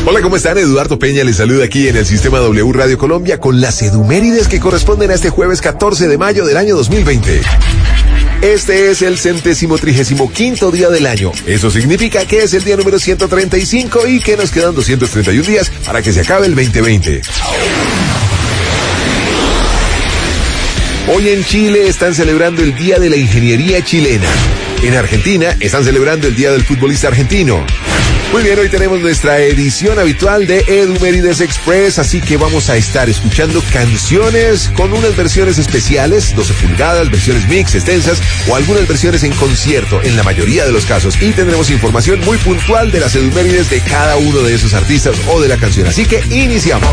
Hola, ¿cómo están? Eduardo Peña les saluda aquí en el Sistema W Radio Colombia con las edumérides que corresponden a este jueves 14 de mayo del año 2020. Este es el 135º día del año. Eso significa que es el día número 135 y que nos quedan 231 días para que se acabe el 2020. Hoy en Chile están celebrando el Día de la Ingeniería Chilena. En Argentina están celebrando el Día del Futbolista Argentino. Muy bien, hoy tenemos nuestra edición habitual de Edumérides Express, así que vamos a estar escuchando canciones con unas versiones especiales, 12 pulgadas, versiones mix, extensas o algunas versiones en concierto, en la mayoría de los casos. Y tendremos información muy puntual de las edumérides de cada uno de esos artistas o de la canción. Así que iniciamos.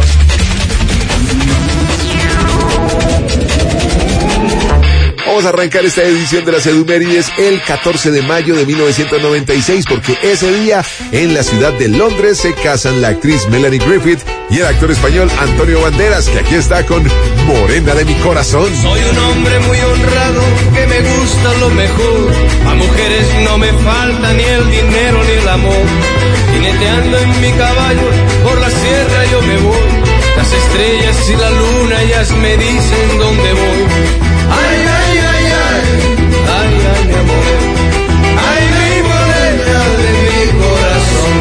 Vamos a arrancar esta edición de las edumérides el 14 de mayo de 1996 porque ese día en la ciudad de Londres se casan la actriz Melanie Griffith y el actor español Antonio Banderas, que aquí está con Morena de mi corazón. Soy un hombre muy honrado que me gusta lo mejor. A mujeres no me falta ni el dinero ni el amor. Jineteando en mi caballo por la sierra yo me voy. Las estrellas y la luna ellas me dicen dónde voy. Ay, ay, ay, ay, ay, ay, mi amor, ay, mi morena de mi corazón.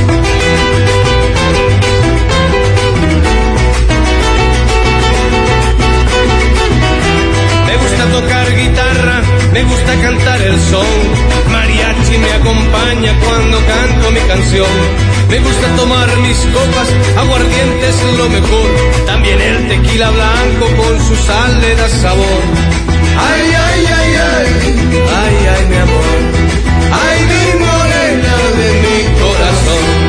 Me gusta tocar guitarra, me gusta cantar el son. Mariachi me acompaña cuando canto mi canción. Me gusta tomar mis copas, aguardiente es lo mejor. También el tequila blanco con su sal le da sabor. Ay, ay, ay, ay, ay, ay, mi amor, ay, mi morena de mi corazón.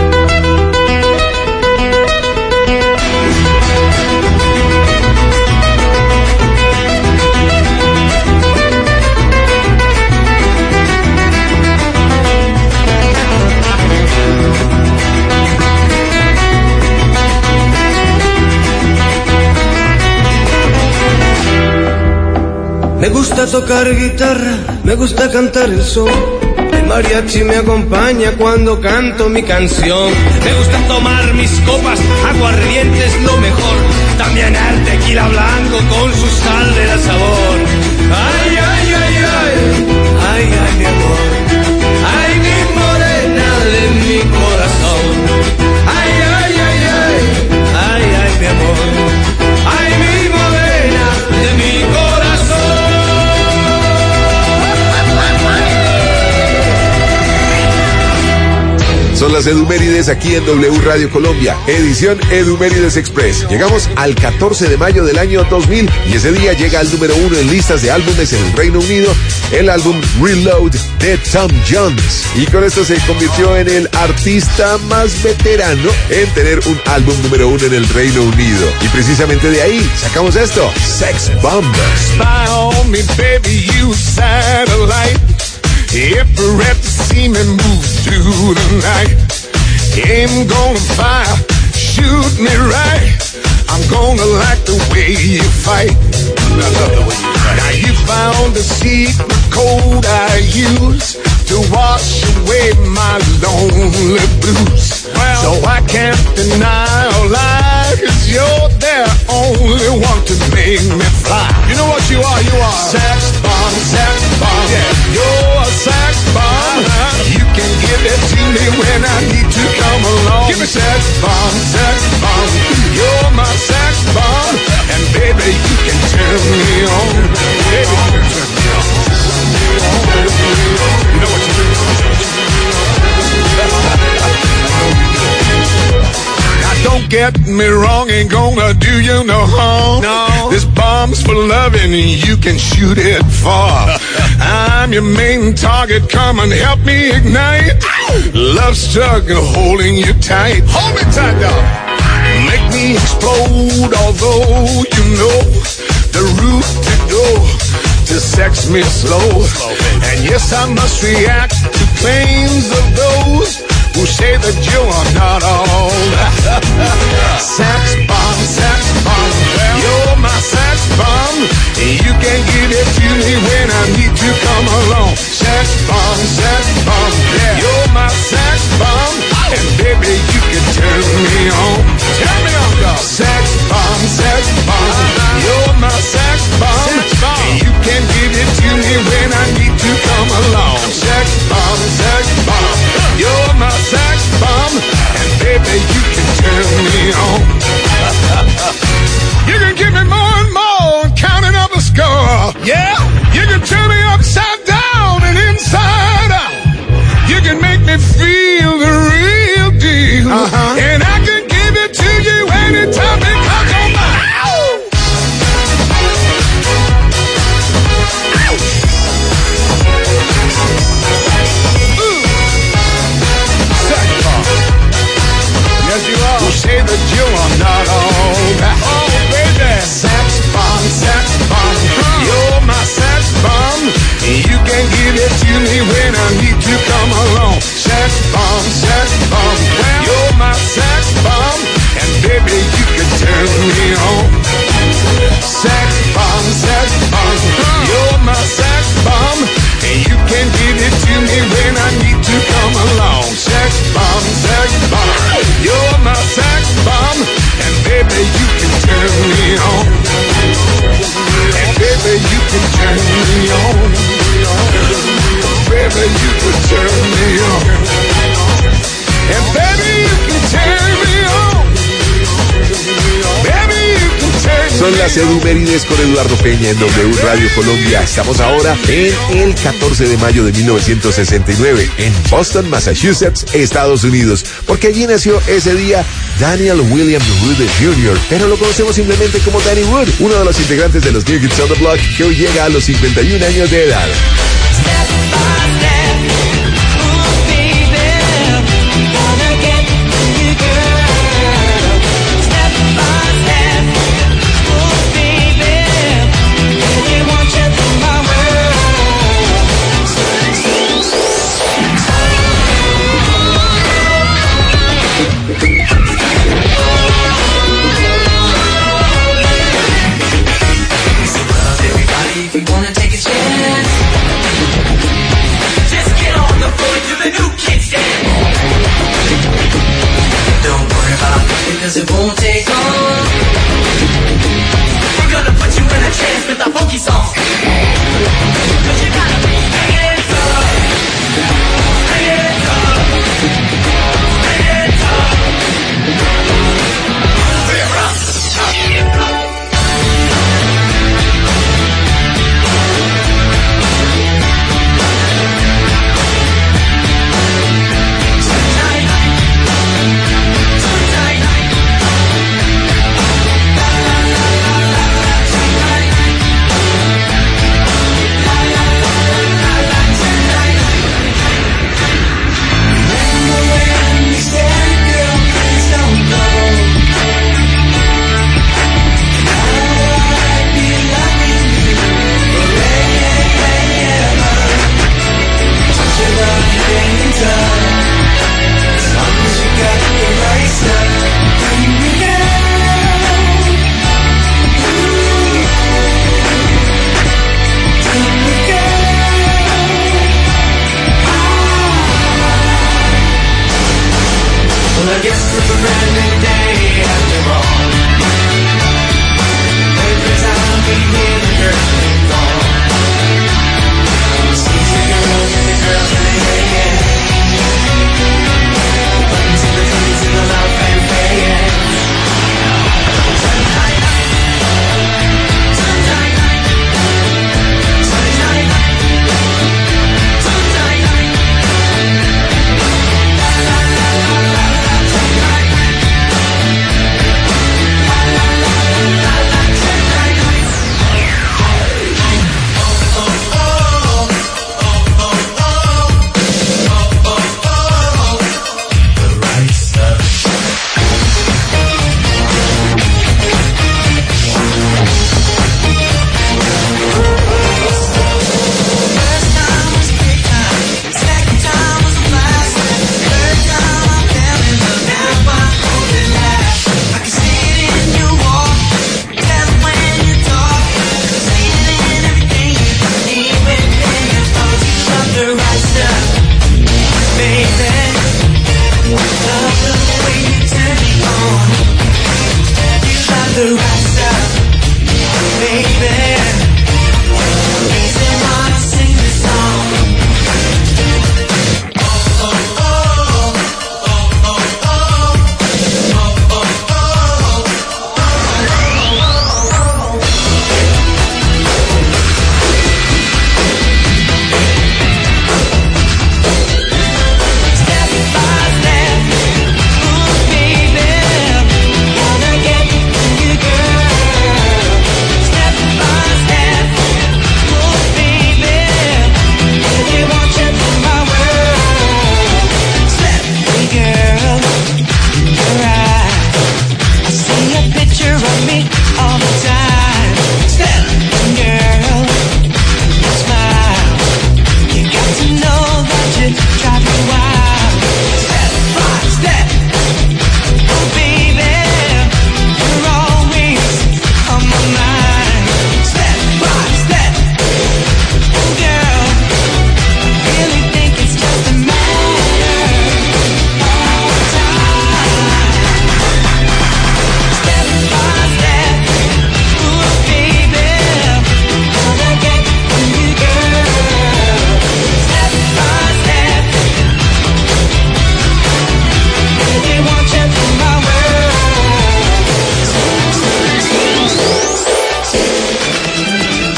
Me gusta tocar guitarra, me gusta cantar el son. El mariachi me acompaña cuando canto mi canción. Me gusta tomar mis copas, aguardiente es lo mejor. También el tequila blanco con su sal le da sabor. Ay, ay, ay, ay, ay, ay, mi amor, ay, mi morena de mi corazón. Ay, ay, ay, ay, ay, ay, mi amor, ay, mi morena de mi corazón. Son las edumérides aquí en W Radio Colombia, edición Edumérides Express. Llegamos al 14 de mayo del año 2000 y ese día llega al número 1 en listas de álbumes en el Reino Unido, el álbum Reload de Tom Jones. Y con esto se convirtió en el artista más veterano en tener un álbum número 1 en el Reino Unido. Y precisamente de ahí sacamos esto, Sex Bomb. Spy on me, baby, you satellite. Every rep seeming moves through the night. Aim gonna fire, shoot me right. I'm gonna like the way you fight. I love the way you fight. Now you found the secret code I use to wash away my lonely blues. Well, so I can't deny or lie, 'cause you're the only one to make me fly. You know what you are? You are sex bomb, sex bomb. Yeah, you're a sex bomb. You can give it to me when I need to come along. Give me sex bomb, sex bomb. You're my sex bomb, and baby you can turn me on. Baby, you can turn me on. You know what you do? Don't get me wrong, ain't gonna do you no harm. No. This bomb's for loving, you can shoot it far. I'm your main target, come and help me ignite. Love struggle holding you tight. Hold me tight, dog. Make me explode, although you know the route to go to sex me slow. And yes, I must react to claims of those who say that you are not all. Sex bomb, you're my sex bomb. You can give it to me when I need to come along. Sex bomb, yeah. You're my sex bomb, and baby you can tell feel the real deal. And I can give it to you anytime because you're mine. Yes, you are. Who say that you are not all right. Oh, baby. Sex bomb, you're my sex bomb. You can give it to me when I need to come along. Sex bomb, well, you're my sex bomb. And baby, you can turn me on. Sex bomb, you're my sex bomb. And you can give it to me when I need to come along. Sex bomb, you're my sex bomb. And baby, you can turn me on. And baby, you can turn me on. Baby, you can turn me on. And baby, you can turn me on. Baby, you can turn me on. Son las Edumérides con Eduardo Peña en W Radio Colombia. Estamos ahora en el 14 de mayo de 1969 en Boston, Massachusetts, Estados Unidos, porque allí nació ese día Daniel William Wood Jr., pero lo conocemos simplemente como Danny Wood, uno de los integrantes de los New Kids on the Block, que hoy llega a los 51 años de edad. Cause it won't take long. We're gonna put you in a trance with a funky song. Cause you gotta be hanging tough. Hanging tough. Hanging tough. We're rough.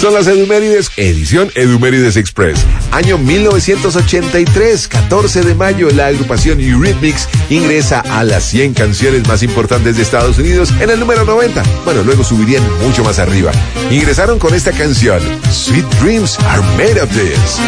son las Edumérides, edición Edumérides Express. Año 1983, 14 de mayo, la agrupación Eurythmics ingresa a las 100 canciones más importantes de Estados Unidos en el número 90. Bueno, luego subirían mucho más arriba. Ingresaron con esta canción, Sweet Dreams Are Made of This.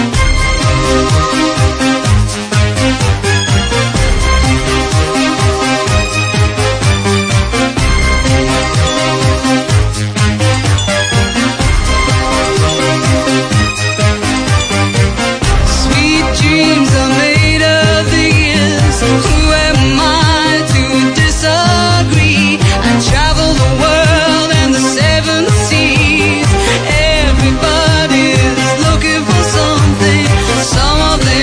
Some of them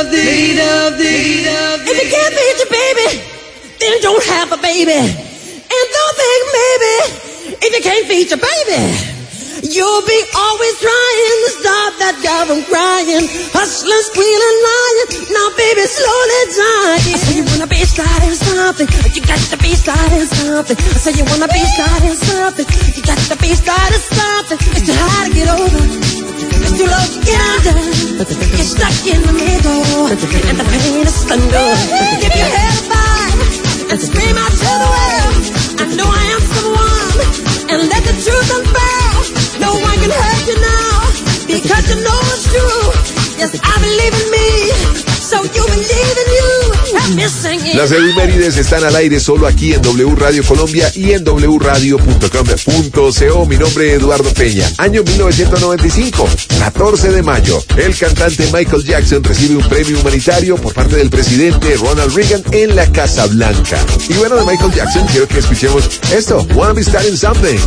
If you can't beat your baby, then don't have a baby. And don't think maybe, if you can't feed your baby, you'll be always trying to stop that guy from crying, hustling, squealing, lying. Now, baby, slowly dying. I say you wanna be sliding something, you got to be sliding something. I say you wanna be sliding something, you got to be sliding something. It's too hard to get over, it's too low to get under. You're stuck in the middle, and the pain is thunder. Give your head a vibe and scream out to the world, I know I am someone, and let the truth unveil. No one can hurt you now, because you know it's true. Yes, I believe in me, so you believe in you. Help me sing it. Las efemérides están al aire solo aquí en W Radio Colombia y en wradio.com.co. Mi nombre es Eduardo Peña. Año 1995, 14 de mayo. El cantante Michael Jackson recibe un premio humanitario por parte del presidente Ronald Reagan en la Casa Blanca. Y bueno, de Michael Jackson quiero que escuchemos esto. Wanna Be Starting Something.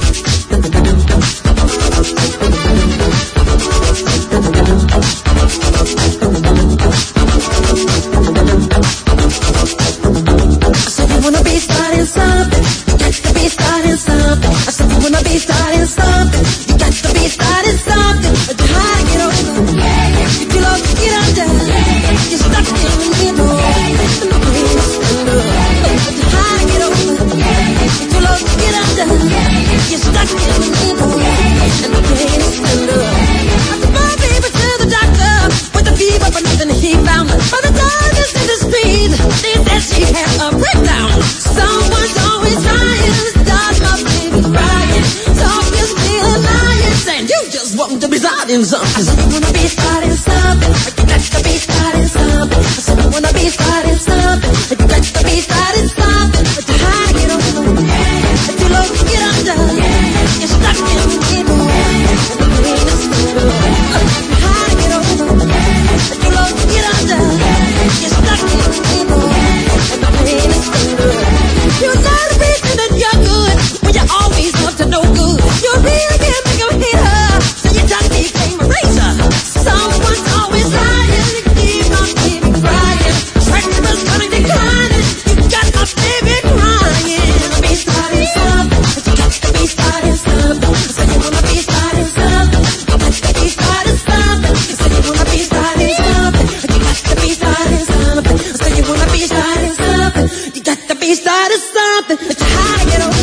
I said you wanna be starting something, you got to be starting something. I said you wanna be starting something, you got to be starting something. But you're hard to get over, if you love to get under, you're stuck in the middle, and the pain is thunder. But you're hard to get over, if you love to get under, you're stuck in the middle, and the pain is thunder. I took my baby to the doctor with a fever, but nothing he found. By the time it's in the street, they said she had a breakdown. Someone's always trying to stop my baby crying. Talking, feeling, lying, saying you just want to be starting something. I said you wanna be starting something, you got to be starting something. I said you wanna be starting something, you got to be starting something. But you're hard to get over, but you love to get under. You're stuck in the middle, and the pain is through. You're hard to get over, but you love to get under. You're stuck in the middle, and the pain is through. You're not a reason that you're good, when you always want to know good. You really can't make a hitter, so you just became a racer. Someone's always lying to keep my baby crying. Treacherous, cunning, declining, you got my baby crying. Be starting something, but you got to be starting something. So you wanna be starting something, you got to be starting something. So you wanna be starting something, you got to be starting something. So you wanna be starting something, you got to be starting something. But you're hard to get over,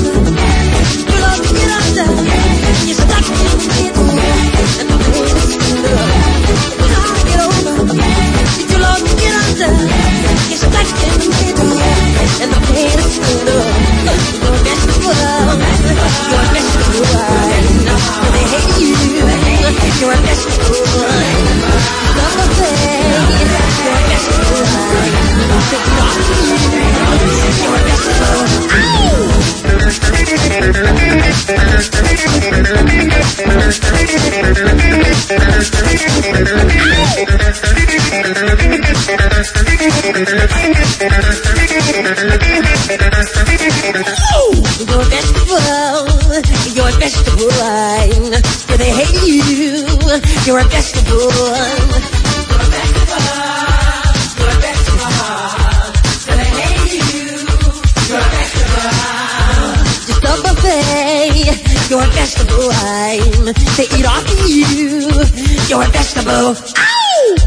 you love to get under. You're stuck in the middle, and the pain is through. You're hard to get over, you love to get under. You're stuck in the middle, and the pain is through. You're a vegetable, you're a vegetable. They hate you, you're a vegetable. Love a thing, you're a vegetable. You're a vegetable. You're a vegetable, you're a vegetable. Yeah, they hate you, you're a vegetable. You're a vegetable, you're a vegetable. Yeah, they hate you, you're a vegetable. Just a buffet, you're a vegetable. They eat off of you, you're a vegetable. Ow!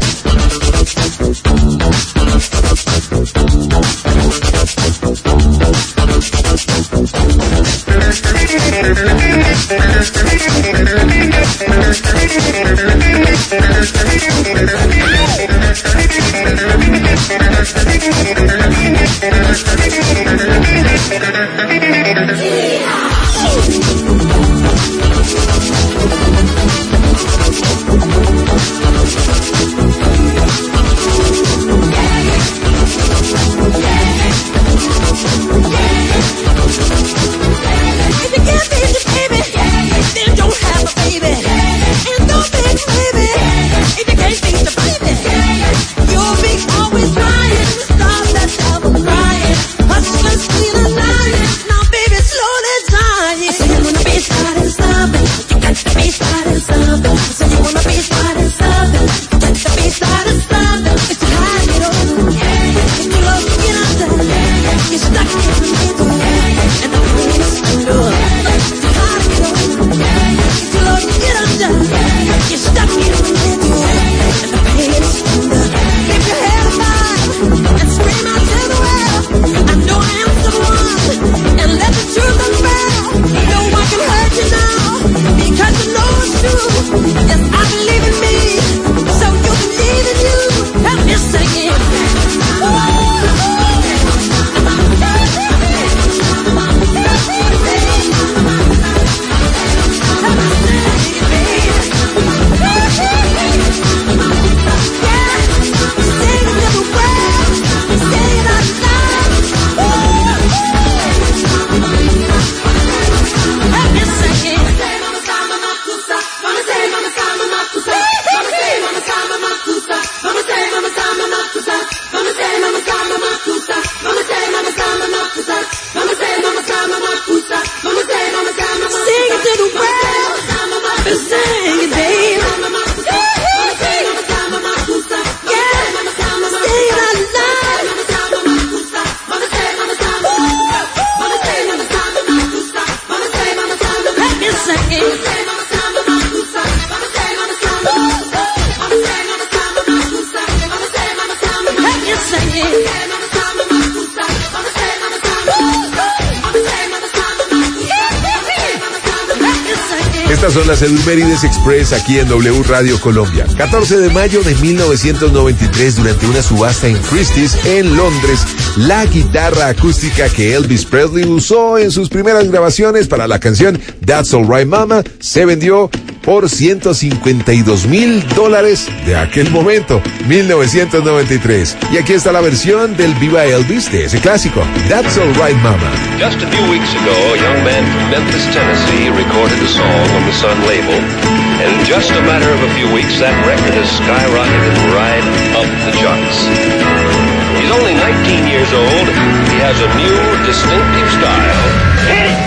If you can't beat your baby, Estas son las Edumérides Express aquí en W Radio Colombia. 14 de mayo de 1993, durante una subasta en Christie's, en Londres, la guitarra acústica que Elvis Presley usó en sus primeras grabaciones para la canción That's All Right Mama se vendió por $152,000 de aquel momento, 1993. Y aquí está la versión del Viva Elvis de ese clásico, That's All Right Mama. Just a few weeks ago, a young man from Memphis, Tennessee recorded a song on the Sun label. And in just a matter of a few weeks, that record has skyrocketed right up the charts. He's only 19 years old. He has a new, distinctive style. Hit it!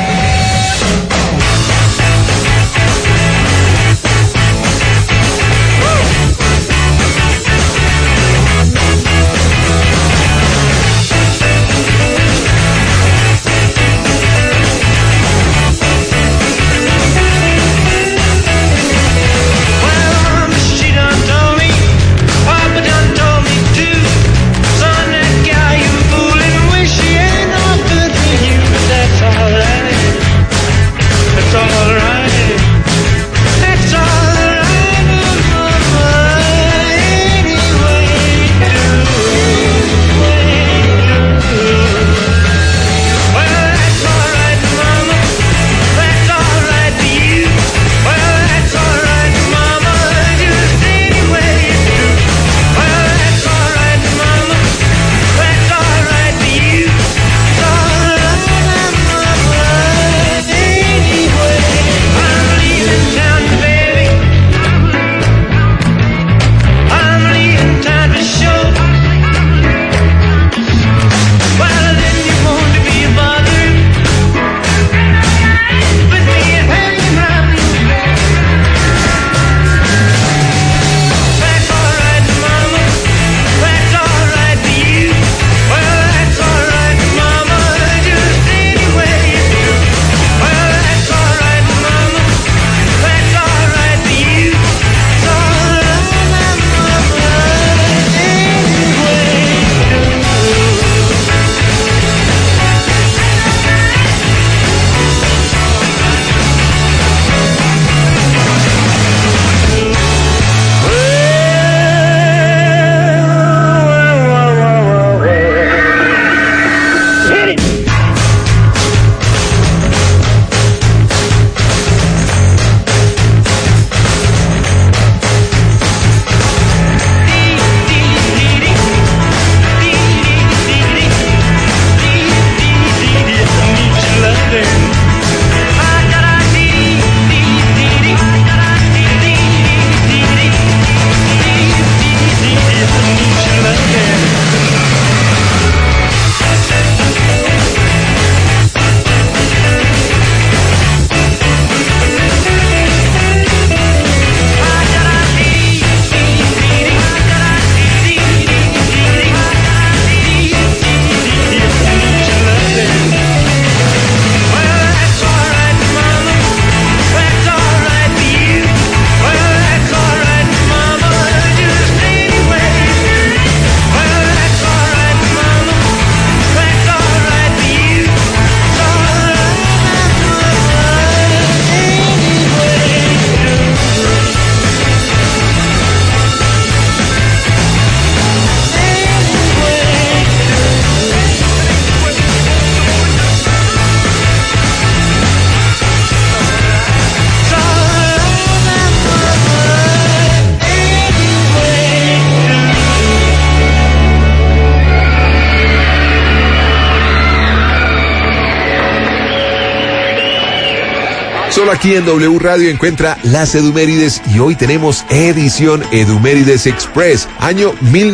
Solo aquí en W Radio encuentra las Edumérides y hoy tenemos edición Edumérides Express, año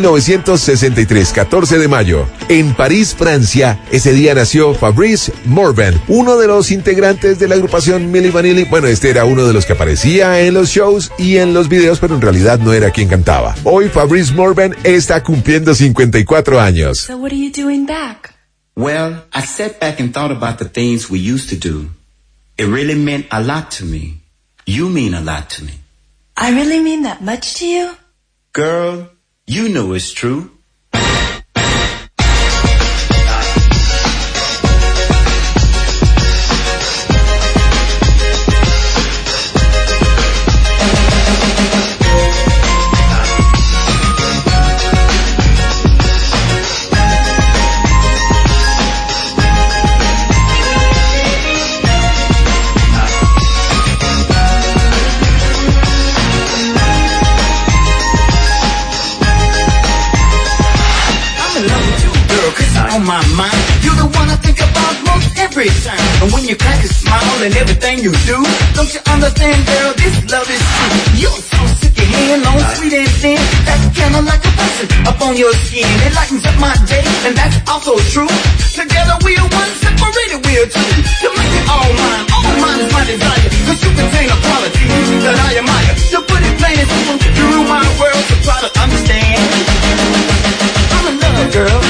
1963, 14 de mayo. En París, Francia, ese día nació Fabrice Morvan, uno de los integrantes de la agrupación Milli Vanilli. Bueno, este era uno de los que aparecía en los shows y en los videos, pero en realidad no era quien cantaba. Hoy Fabrice Morvan está cumpliendo 54 años. So what are you doing back? Well, I sat back and thought about the things we used to do. It really meant a lot to me. You mean a lot to me. I really mean that much to you? Girl, you know it's true. On my mind, you're the one I think about most every time. And when you crack a smile and everything you do, don't you understand, girl, this love is true. You're so sick of hand, long, sweet and thin. That's kinda like a person up on your skin. It lightens up my day, and that's also true. Together we are one, separated we are two. You make it all mine is my desire. Cause you contain a quality that I admire. To put it plain and simple, you rule my world, so try to understand. I'm in love, girl.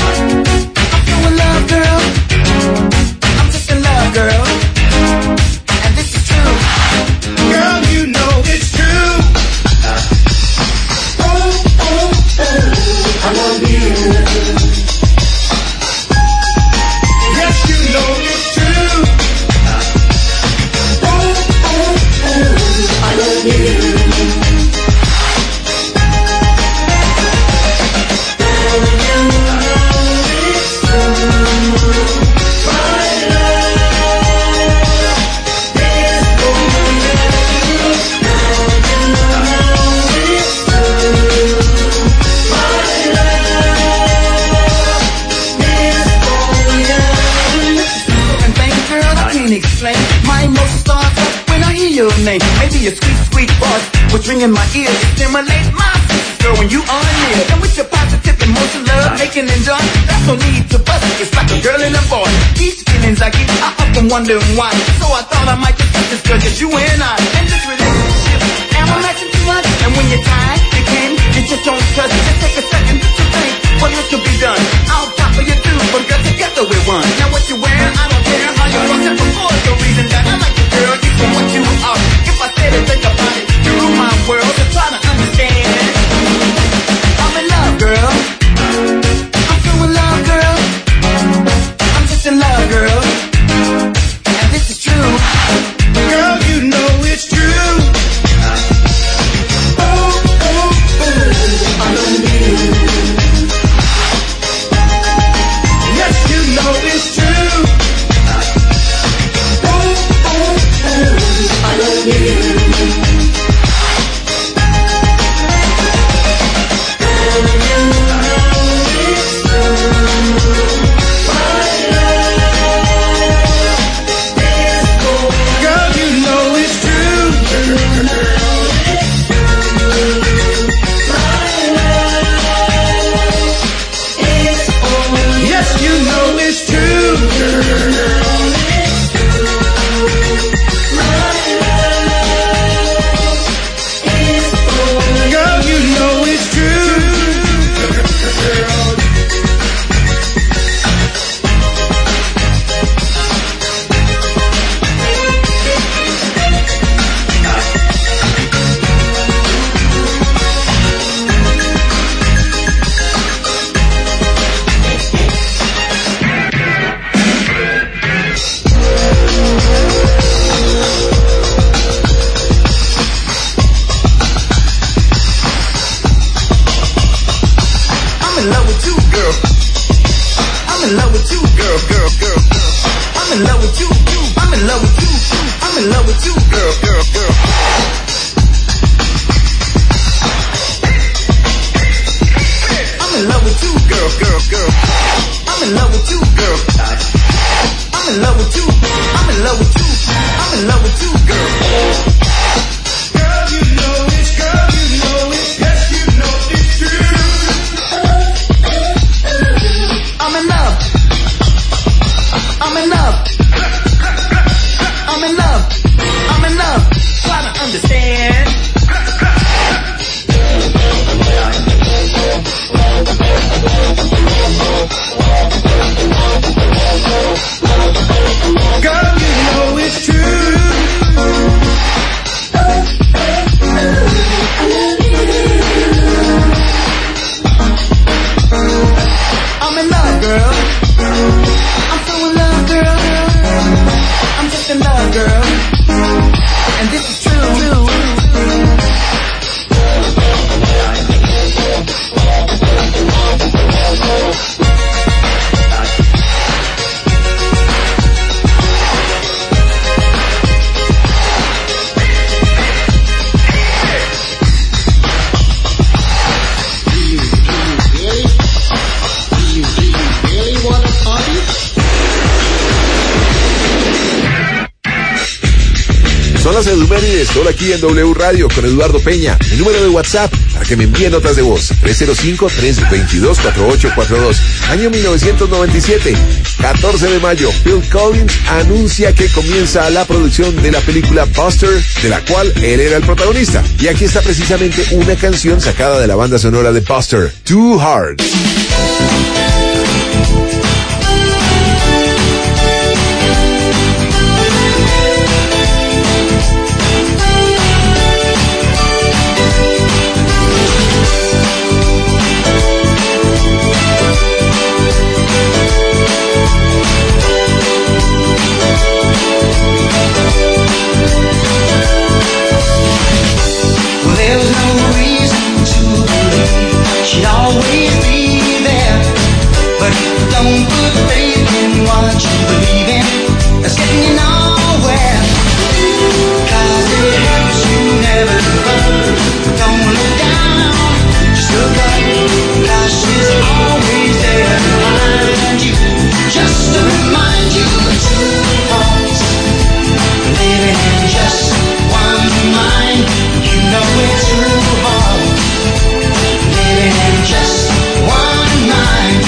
Love, girl. I'm just in love, girl. And this is true. Girl, you know it's true. Oh, oh, oh, I love you. Yes, you know it's true. Oh, oh, oh, I love you. Explain my emotions start up when I hear your name. Maybe a sweet, sweet voice was ringing my ears. Stimulate my senses, girl, when you are near. And with your positive emotion, love, making and joy, that's no need to bust it. It's like a girl and a boy. These feelings I get, I often wonder why. So I thought I might discuss this, girl, just you and I. And this relationship, am I matching too much? And when you're tired, you can, you just don't touch. Just take a second to think what else could be done. I'll top of you too, but girl, together we're one. Now what you wear, I don't care how you look at before. The reason that I like you, girl, you for what you are. If I say to think about it, you rule my world, so try to understand. I'm in love, girl. I'm so in love, girl. I'm just in love, girl. And this is true. Girl, you know it's true. Oh, oh, oh, I love you. Yes, you know it's true. Oh, oh, oh, I love you. I'm in love. girl. And this is true. Son las Edumérides, solo aquí en W Radio con Eduardo Peña. Mi número de WhatsApp para que me envíen notas de voz: 305-322-4842. Año 1997, 14 de mayo, Phil Collins anuncia que comienza la producción de la película Buster, de la cual él era el protagonista. Y aquí está precisamente una canción sacada de la banda sonora de Buster, Too Hard. She'd always be there, but don't put faith in what you believe in. That's getting you nowhere, 'cause it helps you never give up. Don't look down, just look up, 'cause she's always there behind you, just to remind you of two hearts living in just one mind. You know it's too hard. Just one night.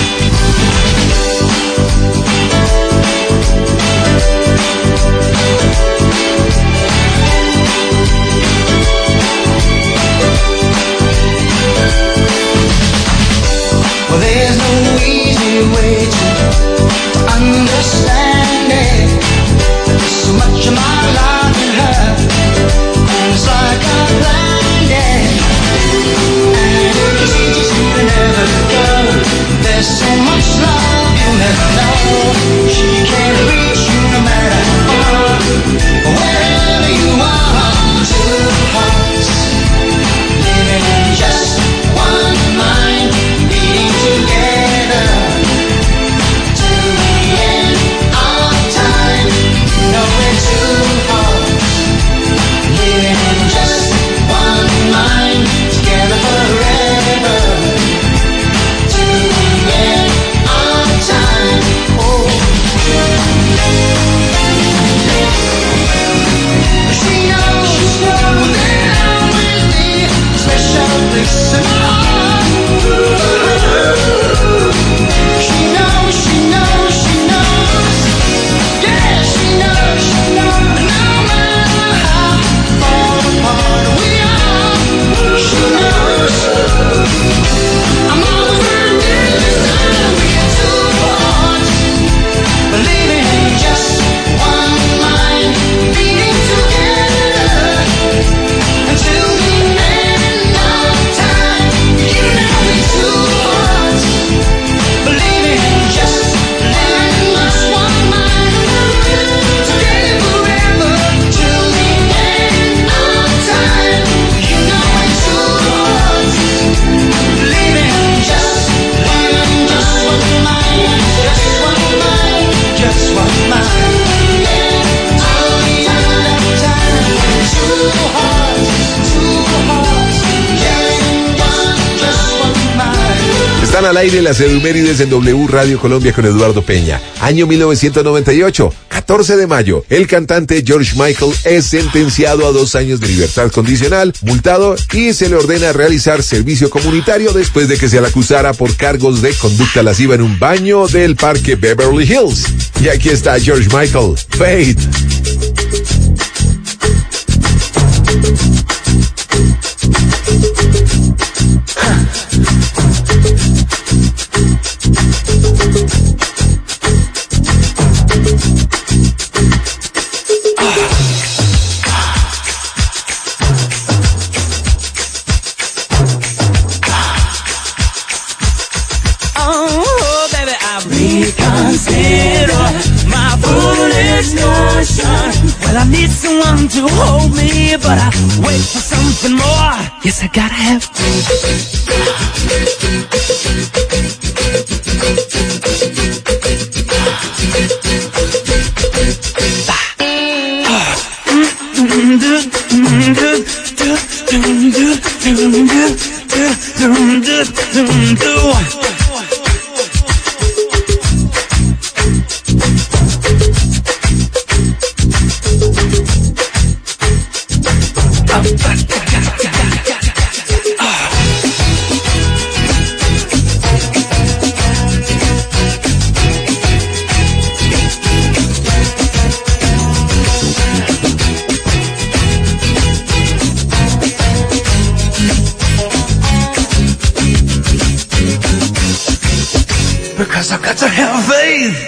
Well, there's no easy way to understand it. There's so much of my life in her, and it's like I'm blinded. And it's easy to never go. There's so much love you'll never know. She can't reach you no matter how far, wherever you are. Two hearts living in just one mind, beating together till the end of time. You know we're two hearts living in just one mind, together forever till the end of time. Oh, she knows there'll always be a special place in my heart. She knows, yeah, she knows, no matter how far apart we are, she knows. I'm over this time, we are two hearts, believing in just one mind, beating together until the end of time. You know we're two hearts, believing in just one mind, together forever till the end of time. You know we're two hearts, believing in just one mind, just one mind. Till the end of time, two hearts, just one mind. Están al aire las Edumérides en W Radio Colombia con Eduardo Peña. Año 1998, 14 de mayo. El cantante George Michael es sentenciado a 2 años de libertad condicional, multado y se le ordena realizar servicio comunitario después de que se le acusara por cargos de conducta lasciva en un baño del parque Beverly Hills. Y aquí está George Michael, Fate. Oh, baby, I reconsider my foolish notion. Well, I need someone to hold me, but I wait for something more. Yes, I gotta have faith. Because I've got to have faith.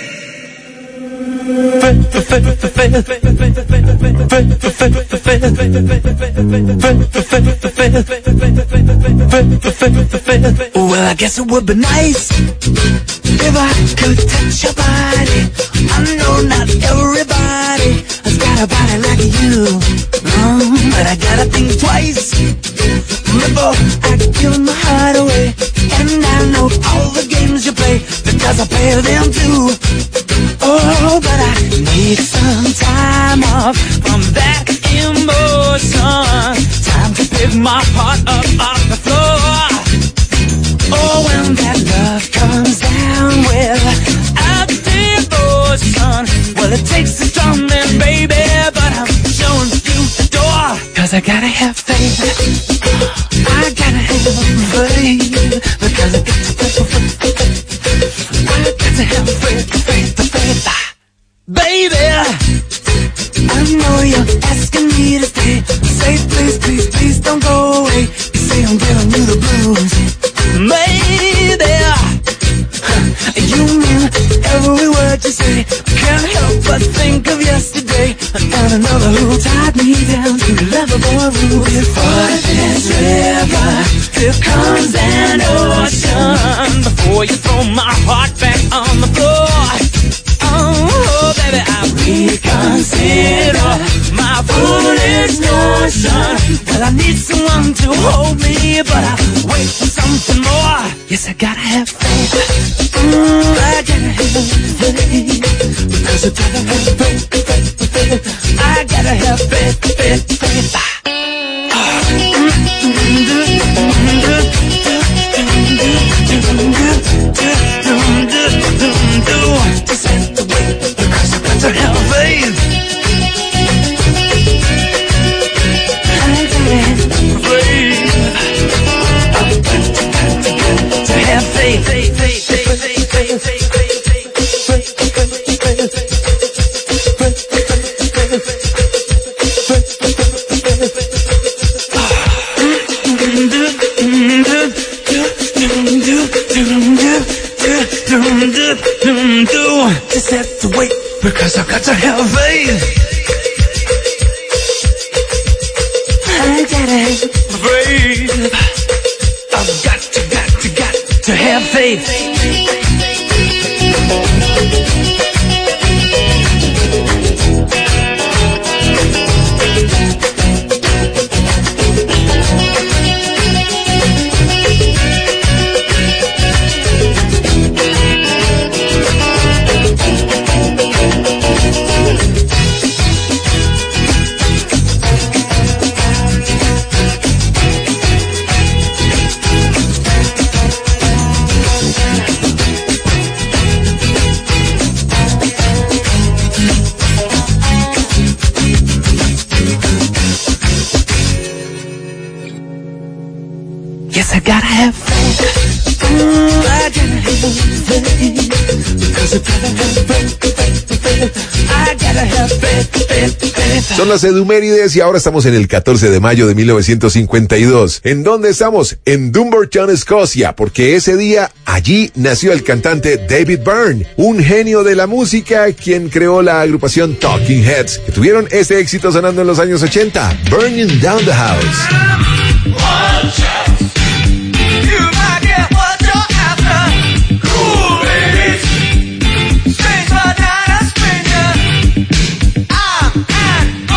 Well, I guess it would be nice if I could touch your body. I know not everybody has got a body like you, but I gotta think twice before I give my heart away. And I know all the games you play because I play them too. Oh, but I need some time off from that emotion. Time to pick my heart up off the floor. Oh, when that love comes down without devotion, well, it takes a strong man, baby, but I'm showing you the door. Cause I gotta have faith. I gotta have faith. Because I got to have faith. Baby, I know you're asking me to stay. Say please, please, please don't go away. You say I'm giving you the blues. Baby, you mean every word you say. Can't help but think of yesterday and another who tied me down to lovable rules. Before this river, here comes an ocean. Before you throw my heart back on the floor. Oh, baby, I reconsider my foolish notion. Well, I need someone to hold me, but I wait for something more. Yes, I gotta have faith. I gotta have faith. Because I gotta have faith. I gotta have faith. This ain't the way, because I got to have faith. I gotta have faith. To have faith. Just have to wait, because I've got to have faith. I gotta have faith. I've got to have faith. Yes, I gotta have faith. I gotta have faith. Because I gotta have faith. I gotta have faith. Son las Edumérides y ahora estamos en el 14 de mayo de 1952. ¿En dónde estamos? En Dumbarton, Escocia, porque ese día allí nació el cantante David Byrne, un genio de la música, quien creó la agrupación Talking Heads, que tuvieron ese éxito sonando en los años 80, Burning Down the House. Strange but not a stranger. I'm an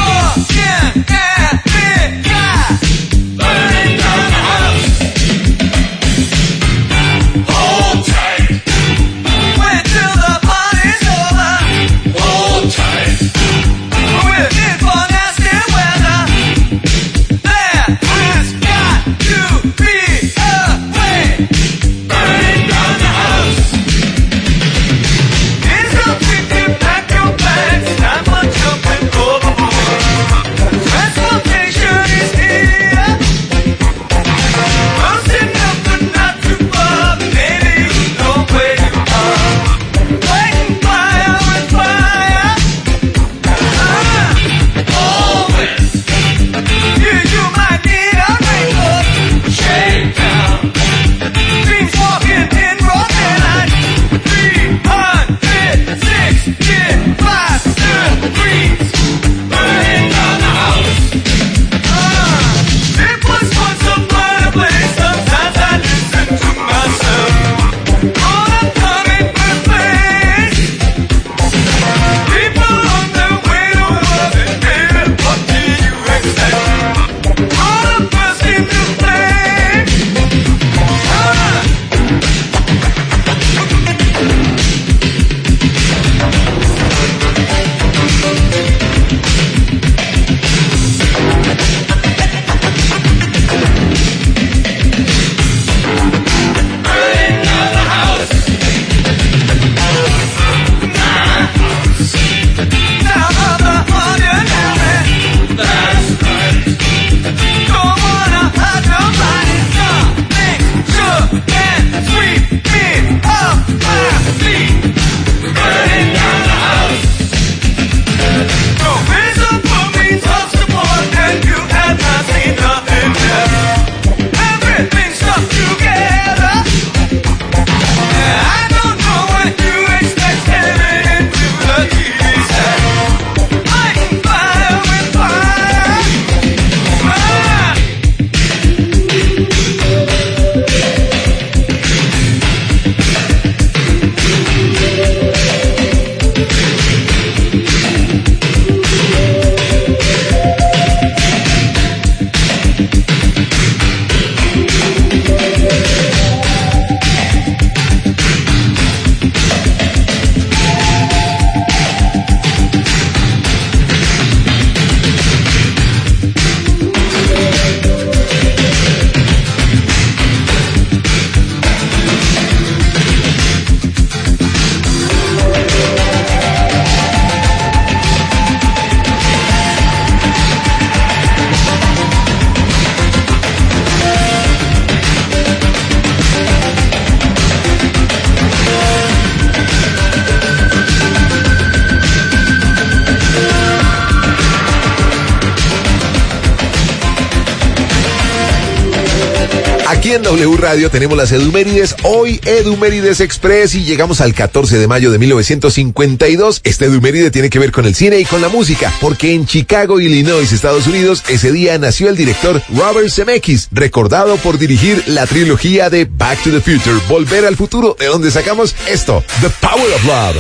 Aquí en W Radio tenemos las Edumérides, hoy Edumérides Express, y llegamos al 14 de mayo de 1952. Este Eduméride tiene que ver con el cine y con la música, porque en Chicago, Illinois, Estados Unidos, ese día nació el director Robert Zemeckis, recordado por dirigir la trilogía de Back to the Future, Volver al Futuro, de donde sacamos esto, The Power of Love.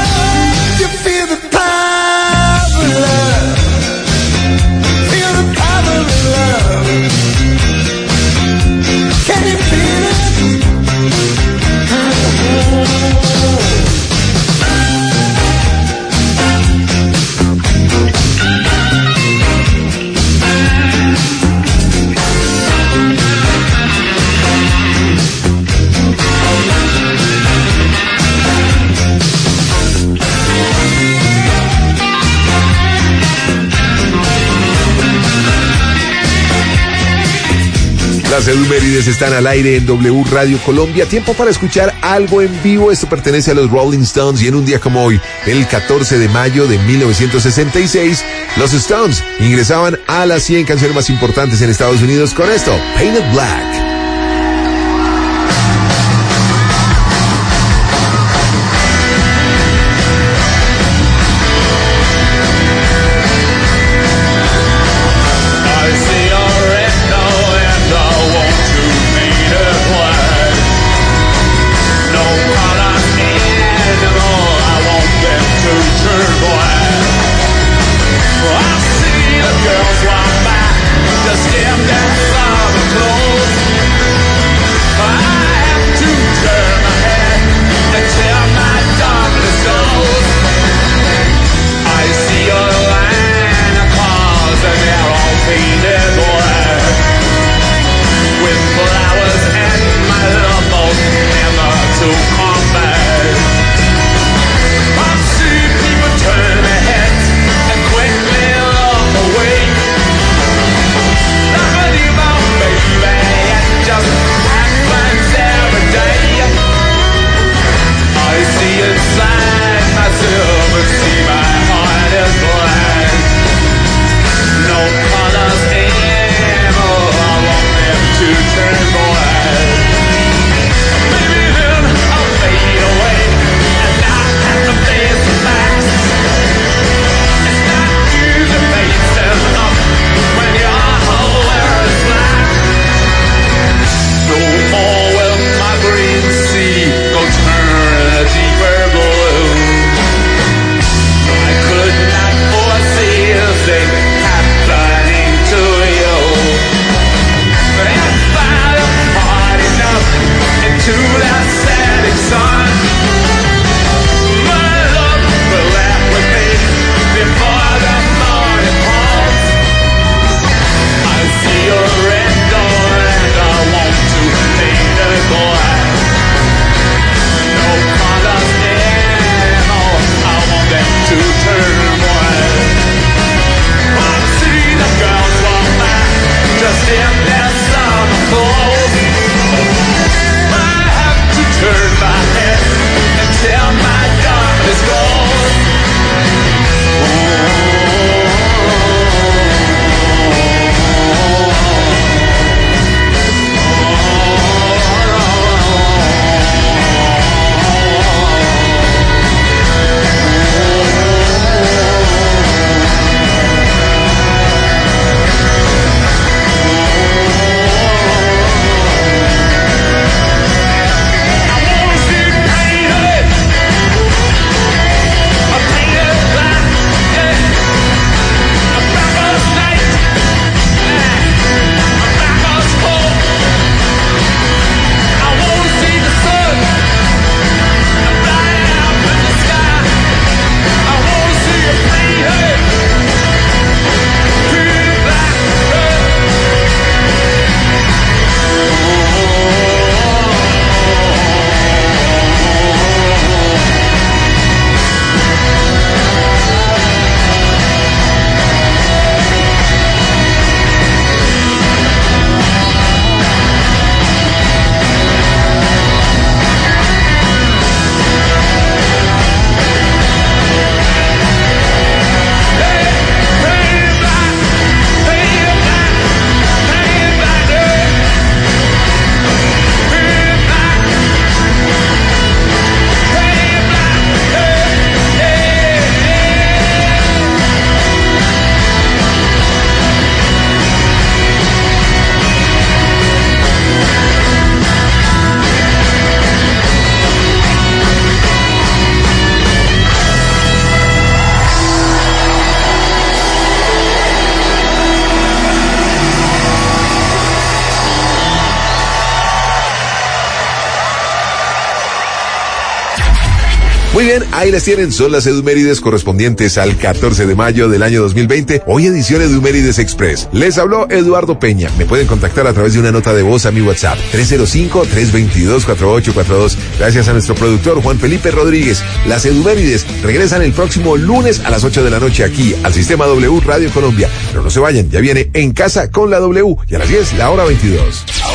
Feel the Las Edumérides están al aire en W Radio Colombia. Tiempo para escuchar algo en vivo. Esto pertenece a los Rolling Stones y en un día como hoy, el 14 de mayo de 1966, los Stones ingresaban a las 100 canciones más importantes en Estados Unidos con esto, Painted Black. Muy bien, ahí las tienen, son las Edumérides correspondientes al 14 de mayo del año 2020, hoy edición Edumérides Express. Les habló Eduardo Peña, me pueden contactar a través de una nota de voz a mi WhatsApp, 305-322-4842. Gracias a nuestro productor Juan Felipe Rodríguez. Las Edumérides regresan el próximo lunes a las 8 de la noche aquí al Sistema W Radio Colombia. Pero no se vayan, ya viene En Casa con la W y a las 10, la hora 22.